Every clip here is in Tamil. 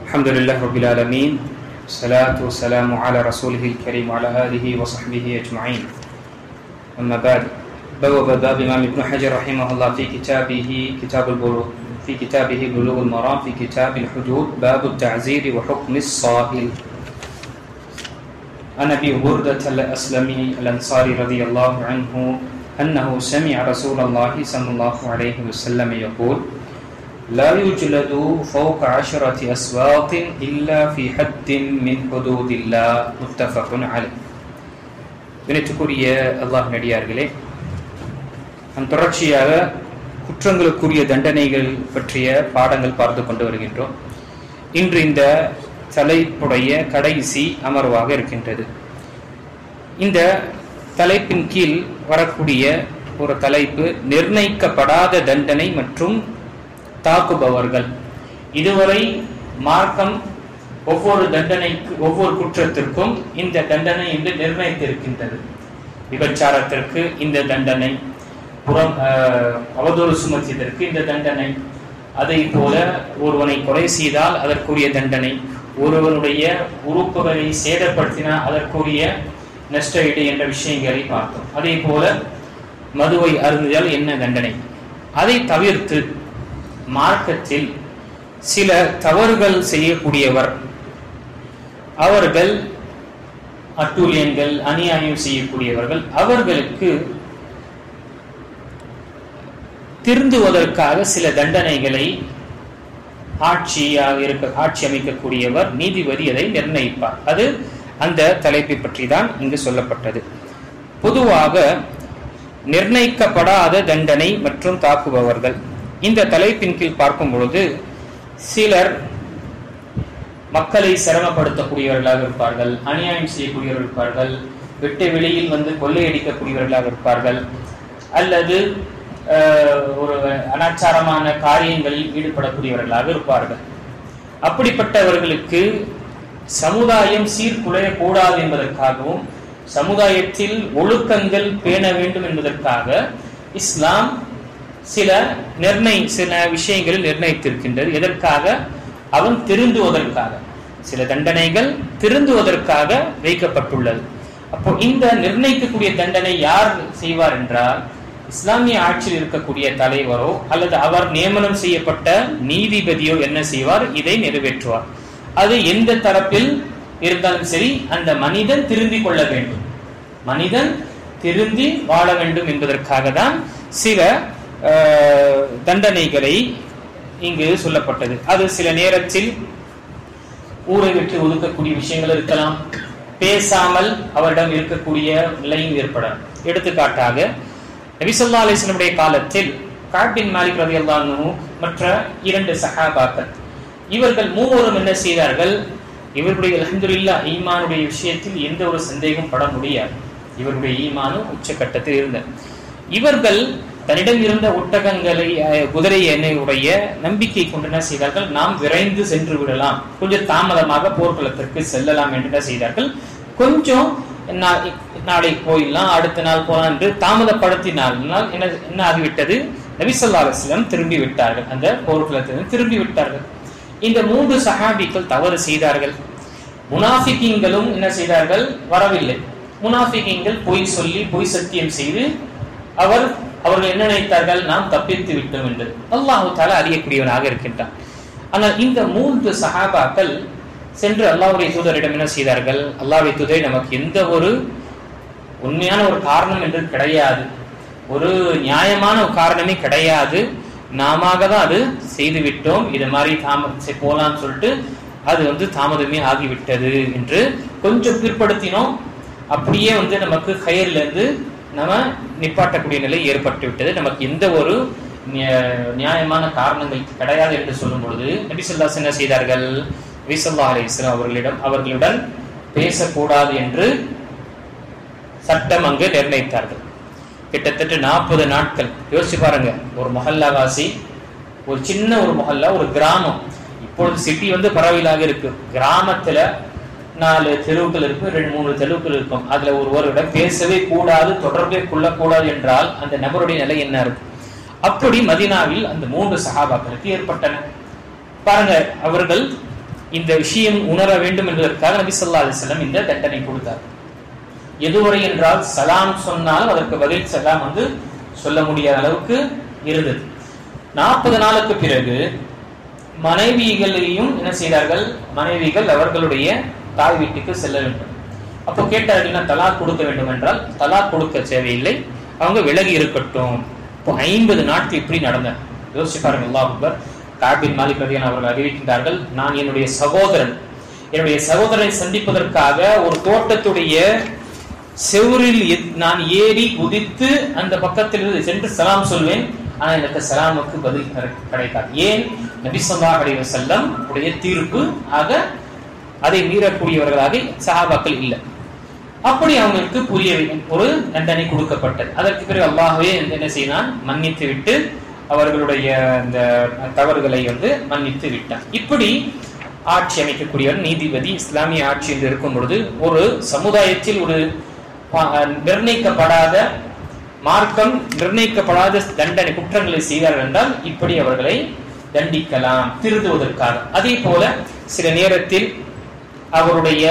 الحمد لله رب العالمين والصلاة والسلام على رسوله الكريم وعلى آله وصحبه أجمعين. أما بعد، بواب باب الإمام ابن حجر رحمه الله في كتابه بلوغ المرام في كتاب الحدود باب التعزير وحكم الصائل. عن أبي بردة الأسلمي الأنصاري رضي الله عنه أنه سمع رسول الله صلى الله عليه وسلم يقول: لا يجلد فوق 10 أصوات إلا في حد من حدود الله. متفق عليه. வினத்துக்குரிய அல்லாஹ் நடிகார்களே, நம் தொடர்ச்சியாக குற்றங்களுக்குரிய தண்டனைகள் பற்றிய பாடங்கள் பார்த்து கொண்டு வருகின்றோம். இன்று இந்த தலைப்புடைய கடைசி அமர்வாக இருக்கின்றது. இந்த தலைப்பின் கீழ் வரக்கூடிய ஒரு தலைப்பு நிர்ணயிக்கப்படாத தண்டனை மற்றும் தாக்குபவர்கள். இதுவரை மார்க்கம் ஒவ்வொரு குற்றத்திற்கும் இந்த தண்டனை என்று நிர்ணயித்திருக்கின்றது. விபச்சாரத்திற்கு இந்த தண்டனை, அவதூறு சுமத்தியதற்கு இந்த தண்டனை, அதை போல ஒருவனை கொலை செய்தால் அதற்குரிய தண்டனை, ஒருவனுடைய உறுப்புகளை சேதப்படுத்தினால் அதற்குரிய நஷ்ட ஈடு என்ற விஷயங்களை பார்த்தோம். அதே போல மதுவை அருந்தினால் என்ன தண்டனை. அதை தவிர்த்து மார்க்கத்தில் சில தவறுகள் செய்யக்கூடியவர், அவர்கள் அட்டூழியங்கள் அநியாயம் செய்யக்கூடியவர்கள், அவர்களுக்கு திருந்துவதற்காக சில தண்டனைகளை ஆட்சி அமைக்கக்கூடியவர் நீதிபதி அதை நிர்ணயிப்பார். அது அந்த தலைப்பை பற்றி தான் இங்கு சொல்லப்பட்டது. பொதுவாக நிர்ணயிக்கப்படாத தண்டனை மற்றும் தாக்குபவர்கள் இந்த தலைப்பின் கீழ் பார்க்கும் பொழுது சிலர் மக்களை சிரமப்படுத்தக்கூடியவர்களாக இருப்பார்கள், அநியாயம் செய்யக்கூடியவர்கள் இருப்பார்கள், வெட்ட வெளியில் கொள்ளையடிக்கக்கூடியவர்களாக இருப்பார்கள், அல்லது ஒரு அனாச்சாரமான காரியங்களில் ஈடுபடக்கூடியவர்களாக இருப்பார்கள். அப்படிப்பட்டவர்களுக்கு சமுதாயம் சீர்குலையக்கூடாது என்பதற்காகவும் சமுதாயத்தில் ஒழுக்கங்கள் பேண வேண்டும் என்பதற்காக இஸ்லாம் சில விஷயங்களில் நிர்ணயித்திருக்கின்றது. எதற்காக? அவன் திருந்துவதற்காக. சில தண்டனைகள் திருந்துவதற்காக வைக்கப்பட்டுள்ளது. அப்போ இந்த நிர்ணயிக்கக்கூடிய தண்டனை யார் செய்வார் என்றால், இஸ்லாமிய ஆட்சியில் இருக்கக்கூடிய தலைவரோ அல்லது அவர் நியமனம் செய்யப்பட்ட நீதிபதியோ என்ன செய்வார்? இதை நிறைவேற்றுவார். அது எந்த தரப்பில் இருந்தாலும் சரி, அந்த மனிதன் திருந்திக் கொள்ள வேண்டும், மனிதன் திருந்தி வாழ வேண்டும் என்பதற்காக தான் சில தண்டனைகளை இங்கு சொல்லப்பட்டது. அது சில நேரத்தில் ஊரை விட்டு ஒதுக்கக்கூடிய விஷயங்கள் இருக்கலாம், பேசாமல் அவரிடம் இருக்கக்கூடிய நிலையும் ஏற்படலாம். எடுத்துக்காட்டாக நபி ஸல்லல்லாஹு அலைஹி வஸல்லம் காலத்தில் கஅப் பின் மாலிக் ரலியல்லாஹு அன்ஹு மற்ற 2 சஹாபாக்கள், இவர்கள் மூவரும் என்ன செய்தார்கள்? இவர்களுடைய அல்ஹம்துலில்லாஹ் ஈமானுடைய விஷயத்தில் எந்த ஒரு சந்தேகம் பட முடியாது. இவருடைய ஈமானும் உச்சகட்டத்தில் இருந்தது. இவர்கள் தன்னிடம் இருந்த ஒட்டகங்களை, குதிரை எண்ணையுடைய நம்பிக்கை கொண்டு என்ன செய்தார்கள்? நாம் விரைந்து சென்று விடலாம், கொஞ்சம் தாமதமாக போர்க்களத்திற்கு செல்லலாம் என்று என்ன செய்தார்கள்? கொஞ்சம் நாளை போயிடலாம், அடுத்த நாள் போகலாம் என்று தாமதப்படுத்தினால் என்ன ஆகிவிட்டது? நபி ஸல்லல்லாஹு அலைஹி வஸல்லம் திரும்பி விட்டார்கள், அந்த போர்க்களத்திலிருந்து திரும்பி விட்டார்கள். இந்த 3 சஹாபிகள் தவறு செய்தார்கள். முனாஃபிகீன்களும் என்ன செய்தார்கள்? வரவில்லை. முனாஃபிகீன்கள் பொய் சொல்லி பொய் சத்தியம் செய்து அவர்கள் என்ன நினைத்தார்கள்? நாம் தப்பித்து விட்டோம் என்று. அல்லாஹ் தஆலா அறியக்கூடியவனாக இருக்கின்றான். ஆனால் இந்த 3 சஹாபாக்கள் சென்று அல்லாஹ்வுடைய தூதரிடம் என்ன செய்தார்கள்? அல்லாஹ்வுடைய தூதரை, நமக்கு எந்த ஒரு உண்மையான ஒரு காரணம் என்று கிடையாது, ஒரு நியாயமான ஒரு காரணமே கிடையாது, நாம தான் அது செய்து விட்டோம், இது மாதிரி போலான்னு சொல்லிட்டு அது தாமதமே ஆகிவிட்டது என்று கொஞ்சம் பிற்படுத்தினோம். அப்படியே நமக்கு கயிறுல இருந்து நம்ம நிப்பாட்டக்கூடிய நிலை ஏற்பட்டு விட்டது, நமக்கு எந்த ஒரு நியாயமான காரணங்கள் கிடையாது என்று சொல்லும் பொழுது நபி ஸல்லல்லாஹு அலைஹி வஸல்லம் என்ன செய்தார்கள்? நபி ஸல்லல்லாஹு அலைஹி வஸல்லம் அவர்களுடன் பேசக்கூடாது என்று சட்டம் அங்கு நிர்ணயித்தார்கள். கிட்டத்தட்ட 40 நாட்கள். யோசிச்சு பாருங்க, ஒரு மொஹல்லாவாசி, ஒரு சின்ன ஒரு மொஹல்லா, ஒரு கிராமம். இப்பொழுது சிட்டி பரவலாக இருக்கு. கிராமத்துல 4 தெருவுகள் இருக்கு, 2-3 தெருவுகள் இருக்கும். அதுல ஒருவரிடம் பேசவே கூடாது, தொடர்பே கொள்ளக்கூடாது என்றால் அந்த நபருடைய நிலை என்ன இருக்கும்? அப்படி மதீனாவில் அந்த 3 சஹாபாக்களுக்கு ஏற்பட்டன. பாருங்க, அவர்கள் இந்த விஷயம் உணர வேண்டும் என்பதற்காக நபி ஸல்லல்லாஹு அலைஹி வஸல்லம் இந்த தண்டனை கொடுத்தார். எதுவரை என்றால் சலாம் சொன்னால் அதற்கு பதில் சலாம் சொல்ல முடியாத அளவுக்கு இருந்தது. 40 நாளுக்கு பிறகு மனைவிகளையும் என்ன செய்தார்கள், மனைவிகள் அவர்களுடைய தாய் வீட்டுக்கு செல்ல வேண்டும். அப்போ கேட்டார்கள், தலாக் கொடுக்க வேண்டும் என்றால் தலாக் கொடுக்க தேவையில்லை, அவங்க விலகி இருக்கட்டும். இப்போ 50 நாட்கள் இப்படி நடந்த யோசிச்சு பாருங்க. அல்லாஹ் அக்பர். கஅப் பின் மாலிக் ரலியல்லாஹு அவர்கள் அறிவிக்கின்றார்கள், நான் என்னுடைய சகோதரனை சந்திப்பதற்காக ஒரு தோட்டத்துடைய செவுரில் நான் ஏறி குதித்து அந்த பக்கத்தில் சென்று சலாம் சொல்வேன். ஆனா எனக்கு சலாமுக்கு பதில் கிடைக்காது. ஏன்? நபி ஸல்லல்லாஹு அலைஹி வஸல்லம் உடைய தீர்ப்பு ஆக அதை மீறக்கூடியவர்களாக சஹாபாக்கள் இல்லை. அப்படி அவங்களுக்கு புரிய ஒரு தண்டனை கொடுக்கப்பட்டது. அதற்கு பிறகு அல்லாஹ்வே என்ன செய்தான், மன்னித்து விட்டு அவர்களுடைய இந்த தவறுகளை மன்னித்து விட்டார். இப்படி ஆட்சி அமைக்கக்கூடியவர் நீதிபதி இஸ்லாமிய ஆட்சி என்று இருக்கும் பொழுது ஒரு சமுதாயத்தில் ஒரு நிர்ணயிக்கப்படாத மார்க்கம் நிர்ணயிக்கப்படாத தண்டனை குற்றங்களை செய்தார்கள் என்றால் இப்படி அவர்களை தண்டிக்கலாம் திருந்துவதற்காக. அதே போல சில நேரத்தில் அவருடைய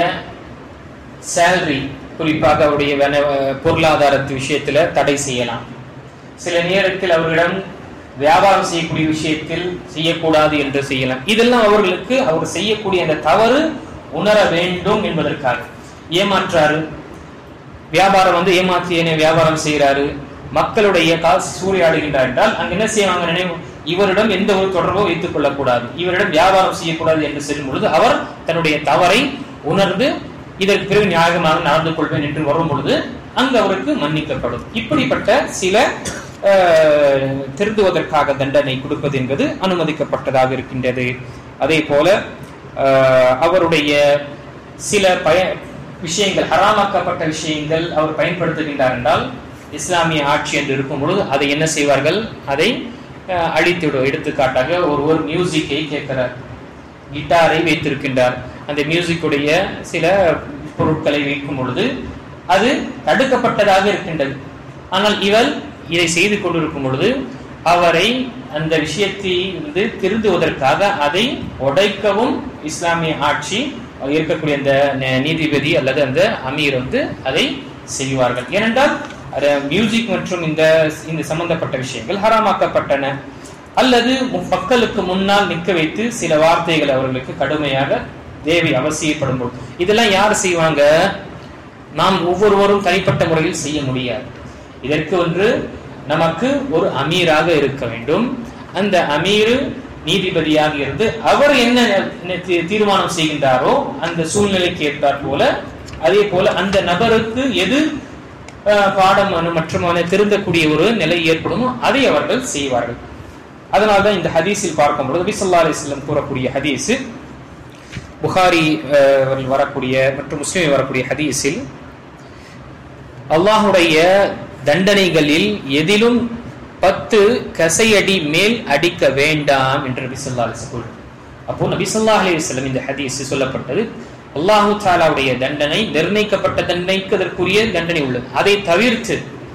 சேலரி, குறிப்பாக அவருடைய பொருளாதாரத்து விஷயத்துல தடை செய்யலாம். சில நேரத்தில் அவர்களிடம் வியாபாரம் செய்யக்கூடிய விஷயத்தில் செய்யக்கூடாது என்று செய்யலாம். இதெல்லாம் அவர்களுக்கு அவர் செய்யக்கூடிய அந்த தவறு உணர வேண்டும் என்பதற்காக. ஏமாற்றாரு, வியாபாரம் ஏமாற்றி வியாபாரம் செய்யறாரு, மக்களுடைய காசு சூறையாடுகின்றார் என்றால் அங்க என்ன செய்வாங்க, நினைவு இவரிடம் எந்த ஒரு தொடர்போ வைத்துக் கொள்ளக்கூடாது, இவரிடம் வியாபாரம் செய்யக்கூடாது என்று செல்லும் பொழுது அவர் தன்னுடைய தவறை உணர்ந்து இதற்கு பிறகு நியாயமாக நடந்து கொள்வேன் என்று வரும் பொழுது அங்கு அவருக்கு மன்னிக்கப்படும். இப்படிப்பட்ட சில திருந்துவதற்காக தண்டனை கொடுப்பது என்பது அனுமதிக்கப்பட்டதாக இருக்கின்றது. அதே போல அவருடைய சில விஷயங்கள், ஹராமாக்கப்பட்ட விஷயங்கள் அவர் பயன்படுத்துகின்றார் என்றால் இஸ்லாமிய ஆட்சி என்று இருக்கும் பொழுது அதை என்ன செய்வார்கள், அதை அழித்துவிடும். எடுத்துக்காட்டாக ஒருவர் மியூசிக்கை கேட்கிறார், கிட்டாரை வைத்திருக்கின்றார், அந்த மியூசிக்குடைய சில பொருட்களை வைக்கும் பொழுது அது தடுக்கப்பட்டதாக இருக்கின்றது. ஆனால் இவர் இதை செய்து கொண்டிருக்கும் பொழுது அவரை அந்த விஷயத்தை திருந்துவதற்காக அதை உடைக்கவும் இஸ்லாமிய ஆட்சி இருக்கக்கூடிய அந்த நீதிபதி அல்லது அந்த அமீர் அதை செய்வார்கள். ஏனென்றால் மியூசிக் மற்றும் இந்த சம்பந்தப்பட்ட விஷயங்கள் ஹராமாக்கப்பட்டன. அல்லது மக்களுக்கு முன்னால் நிற்க வைத்து சில வார்த்தைகள் அவர்களுக்கு கடுமையாக தேவை அவசியப்படும் போது இதெல்லாம் யார் செய்வாங்க? நாம் ஒவ்வொருவரும் தனிப்பட்ட முறையில் செய்ய முடியாது. இதற்கு நமக்கு ஒரு அமீராக இருக்க வேண்டும். அந்த அமீர் நீதிபதியாக இருந்து அவர் என்ன தீர்மானம் செய்கின்றாரோ அந்த சூழ்நிலைக்கு ஏற்றார் போல, அதே போல அந்த நபருக்கு எது பாடம் மற்றும் திருந்தக்கூடிய ஒரு நிலை ஏற்படுமோ அதை அவர்கள் செய்வார்கள். அதனால்தான் இந்த ஹதீஸில் பார்க்கும்போது நபி ஸல்லல்லாஹு அலைஹி வஸல்லம் கூறக்கூடிய ஹதீஸ், புகாரி வரக்கூடிய மற்றும் முஸ்லிமில் வரக்கூடிய ஹதீஸில், அல்லாஹுடைய தண்டனைகளில் எதிலும் 10 கசையடி மேல் அடிக்க வேண்டாம் என்று நபி ஸல்லல்லாஹு அலைஹி வஸல்லம். அப்போ நபி ஸல்லல்லாஹு அலைஹி வஸல்லம் இந்த ஹதீஸ் சொல்லப்பட்டது அல்லாஹு தஆலாவுடைய தண்டனை நிர்ணயிக்கப்பட்ட தண்டனைக்கு அதற்குரிய தண்டனை உள்ளது. அதை தவிர்த்து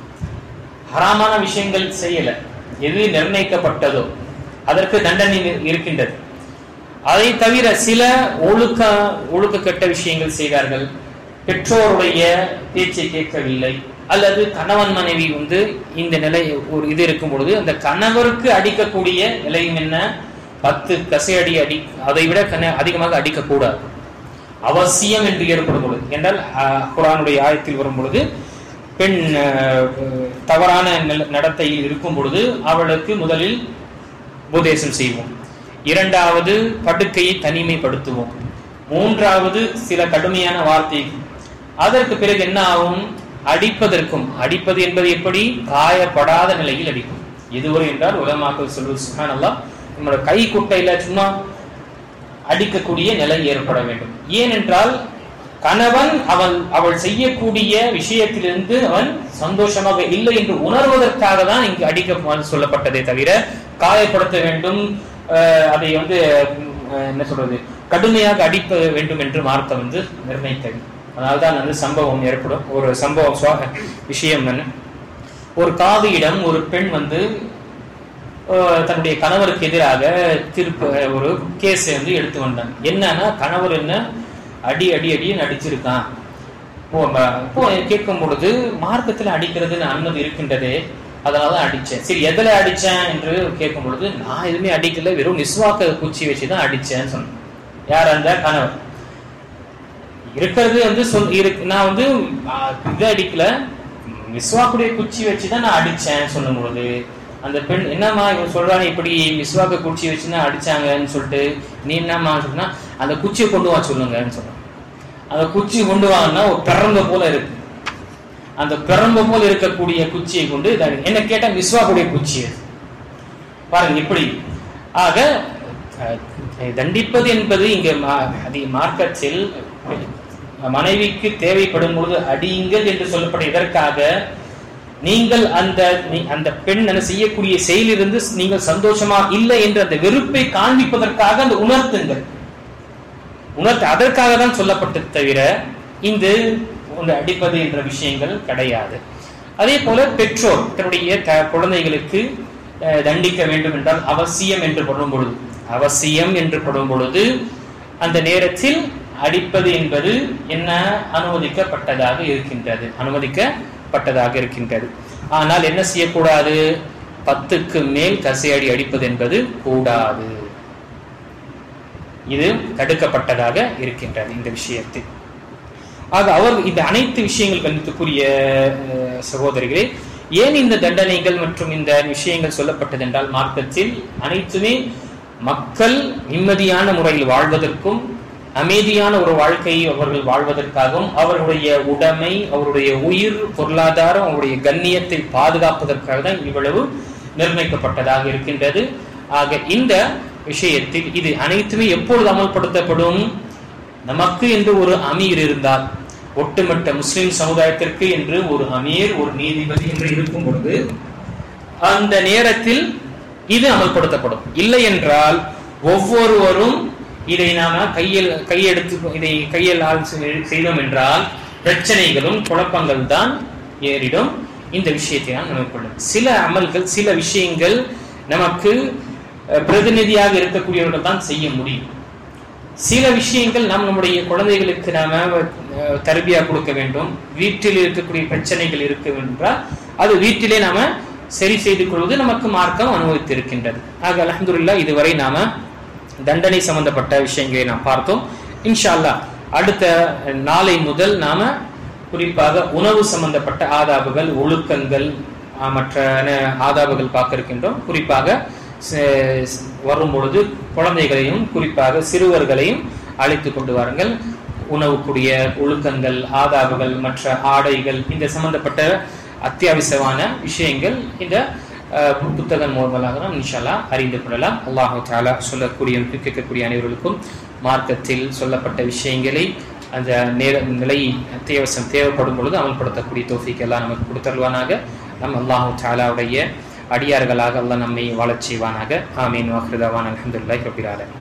ஹராமான விஷயங்கள் செய்யல, எது நிர்ணயிக்கப்பட்டதோ அதற்கு தண்டனை இருக்கின்றது. அதை தவிர சில ஒழுக்க கெட்ட விஷயங்கள் செய்தார்கள், பெற்றோருடைய பேச்சை கேட்கவில்லை, அல்லது கணவன் மனைவி இந்த நிலை ஒரு இது இருக்கும் பொழுது அந்த கணவருக்கு அடிக்கக்கூடிய நிலையும் என்ன, 10 கசையடி அதை விட அதிகமாக அடிக்கக்கூடாது, அவசியம் என்று ஏற்படும் பொழுது. என்றால் குர்ஆனுடைய ஆயத்தில் வரும் பொழுது பெண் தவறான நடத்தையில் இருக்கும் பொழுது அவளுக்கு முதலில் உபதேசம் செய்வோம், 2வது படுக்கையை தனிமைப்படுத்துவோம், 3வது சில கடுமையான வார்த்தை, அதற்கு பிறகு என்ன ஆகும், அடிப்பது என்பது எப்படி, காயப்படாத நிலையில் அடிக்கும். எதுவரை என்றால் உலமாக்கள் சொல்வது சுப்ஹானல்லாஹ், நம்மளோட கை குட்டையில சும்மா அடிக்கக்கூடிய நிலை ஏற்பட வேண்டும். ஏனென்றால் கணவன் அவள் செய்யக்கூடிய விஷயத்திலிருந்து அவன் சந்தோஷமாக இல்லை என்று உணர்வதற்காக தான் இங்கு அடிக்க சொல்லப்பட்டதே தவிர காயப்படுத்த வேண்டும், அதை என்ன சொல்றது, கடுமையாக அடிக்க வேண்டும் என்று மார்க்கம் நிர்ணயித்தது. அதனால்தான் சம்பவம் ஏற்படும். ஒரு சம்பவம் விஷயம் என்ன, ஒரு காதியிடம் ஒரு பெண் தன்னுடைய கணவருக்கு எதிராக ஒரு கேஸை வந்து எடுத்து வந்தாங்க. என்னன்னா, கணவர் என்ன அடி அடி அடின்னு அடிச்சிருக்கான். இப்போ கேட்கும் பொழுது மார்க்கத்துல அடிக்கிறதுன்னு அனுமதி இருக்கின்றதே, அதனாலதான் அடிச்சேன். சரி, எதுல அடிச்சேன் என்று கேட்கும் பொழுது, நான் எதுவுமே அடிக்கல, வெறும் மிஸ்வாக்க குச்சி வச்சுதான் அடிச்சேன்னு சொன்னேன். யார்? அந்த கணவர். இருக்கிறது வந்து நான் வந்து இதை அடிக்கல, மிஸ்வாக்குடைய குச்சி வச்சுதான் நான் அடிச்சேன் சொல்லும் பொழுது, அந்த பெண் என்னம்மா இவன் சொல்றாங்க, இப்படி மிஸ்வாக்க குச்சி வச்சுதான் அடிச்சாங்கன்னு சொல்லிட்டு, நீ என்னம்மா சொன்னா, அந்த குச்சியை கொண்டு வா சொல்லுங்கன்னு சொன்ன. அந்த குச்சி கொண்டு வாங்கன்னா ஒரு பிறந்த போல இருக்கு. அந்த பிறந்த போல இருக்கக்கூடிய குச்சியை கொண்டு என்ன கேட்டா மிஸ்வாக்குடைய குச்சி பாருங்க இப்படி. ஆக தண்டிப்பது என்பது இங்க மார்க்கத்தில் மனைவிக்கு தேவைப்படும் பொழுது அடியுங்கள் என்று சொல்லப்பட்ட இதற்காக நீங்கள் அந்த பெண் செய்யக்கூடிய செயலிலிருந்து நீங்கள் சந்தோஷமா இல்லை என்று அந்த வெறுப்பை காண்பிப்பதற்காக அந்த உணர்த்துங்கள். அதற்காக தான் சொல்லப்பட்டது தவிர இந்த அடிப்பது என்ற விஷயங்கள் கிடையாது. அதே போல பெற்றோர் தன்னுடைய குழந்தைகளுக்கு தண்டிக்க வேண்டும் என்றால் அவசியம் என்று படும் பொழுது அந்த நேரத்தில் அடிப்பது என்பது என்ன அனுமதிக்கப்பட்டதாக இருக்கின்றது. ஆனால் என்ன செய்யக்கூடாது? 10க்கு மேல் கசையடி அடிப்பது என்பது கூடாது. இது தடுக்கப்பட்டதாக இருக்கின்றது இந்த விஷயத்தில். ஆக அவர் இந்த அனைத்து விஷயங்கள் கணித்துக்குரிய சகோதரிகளே, ஏன் இந்த தண்டனைகள் மற்றும் இந்த விஷயங்கள் சொல்லப்பட்டது என்றால், மார்க்கத்தில் அனைத்துமே மக்கள் நிம்மதியான முறையில் வாழ்வதற்கும் அமைதியான ஒரு வாழ்க்கையை அவர்கள் வாழ்வதற்காகவும் அவர்களுடைய உடைமை, அவருடைய உயிர், பொருளாதாரம், அவருடைய கண்ணியத்தை பாதுகாப்பதற்காக தான் இவ்வளவு நிர்ணயிக்கப்பட்டதாக இருக்கின்றது. ஆக இந்த விஷயத்தில் இது அனைத்துமே எப்பொழுது அமல்படுத்தப்படும்? நமக்கு என்று ஒரு அமீர் இருந்தால், ஒட்டுமொத்த முஸ்லிம் சமுதாயத்திற்கு என்று ஒரு அமீர், ஒரு நீதிபதி என்று இருக்கும் பொழுது அந்த நேரத்தில் இது அமல்படுத்தப்படும். இல்லை என்றால் ஒவ்வொருவரும் இதை நாம கையில் செய்தோம் என்றால் பிரச்சனைகளும் குழப்பங்கள் தான் ஏறிடும். இந்த விஷயத்தை நாம் நினைக்கொள்ளும். சில அமல்கள், சில விஷயங்கள் நமக்கு பிரதிநிதியாக இருக்கக்கூடியவர்கள் தான் செய்ய முடியும். சில விஷயங்கள் நாம் நம்முடைய குழந்தைகளுக்கு நாம தர்பியா கொடுக்க வேண்டும். வீட்டில் இருக்கக்கூடிய பிரச்சனைகள் இருக்க என்றால் அது வீட்டிலே நாம சரி செய்து கொள்வது நமக்கு மார்க்கம் அனுமதித்திருக்கின்றது. ஆக அல்ஹம்துலில்லாஹ் இதுவரை நாம தண்டனை சம்பந்தப்பட்ட விஷயங்களை நாம் பார்த்தோம். இன்ஷா அல்லாஹ் அடுத்த நாளை முதல் நாம குறிப்பாக உணவு சம்பந்தப்பட்ட ஆதாபுகள், ஒழுக்கங்கள், மற்ற ஆதாபுகள் பார்க்க இருக்கின்றோம். குறிப்பாக வரும் பொழுது குழந்தைகளையும் குறிப்பாக சிறுவர்களையும் அழைத்து கொண்டு வாருங்கள். உணவுக்குரிய ஒழுக்கங்கள், ஆதாபுகள், மற்ற ஆடைகள், இந்த சம்பந்தப்பட்ட அத்தியாவசியமான விஷயங்கள் இந்த புத்தகம் மூலமாக நாம் இன்ஷா அல்லாஹ் அறிந்து கொள்ளலாம். அல்லாஹு தஆலா சொல்லக்கூடிய கேட்கக்கூடிய அனைவர்களுக்கும் மார்க்கத்தில் சொல்லப்பட்ட விஷயங்களை அந்த நிலை அத்தியாவசியம் தேவைப்படும் பொழுது அமல்படுத்தக்கூடிய தௌஃபீக் எல்லாம் நமக்கு கொடுத்தருவானாக. நம் அல்லாஹு தஆலாவுடைய அடியார்களாக அல்லாஹ் நம்மை வாழச் செய்வானாக. ஆமீன். வாஹிரு தஅவானா அல்ஹம்துலில்லாஹி ரப்பில் ஆலமீன்.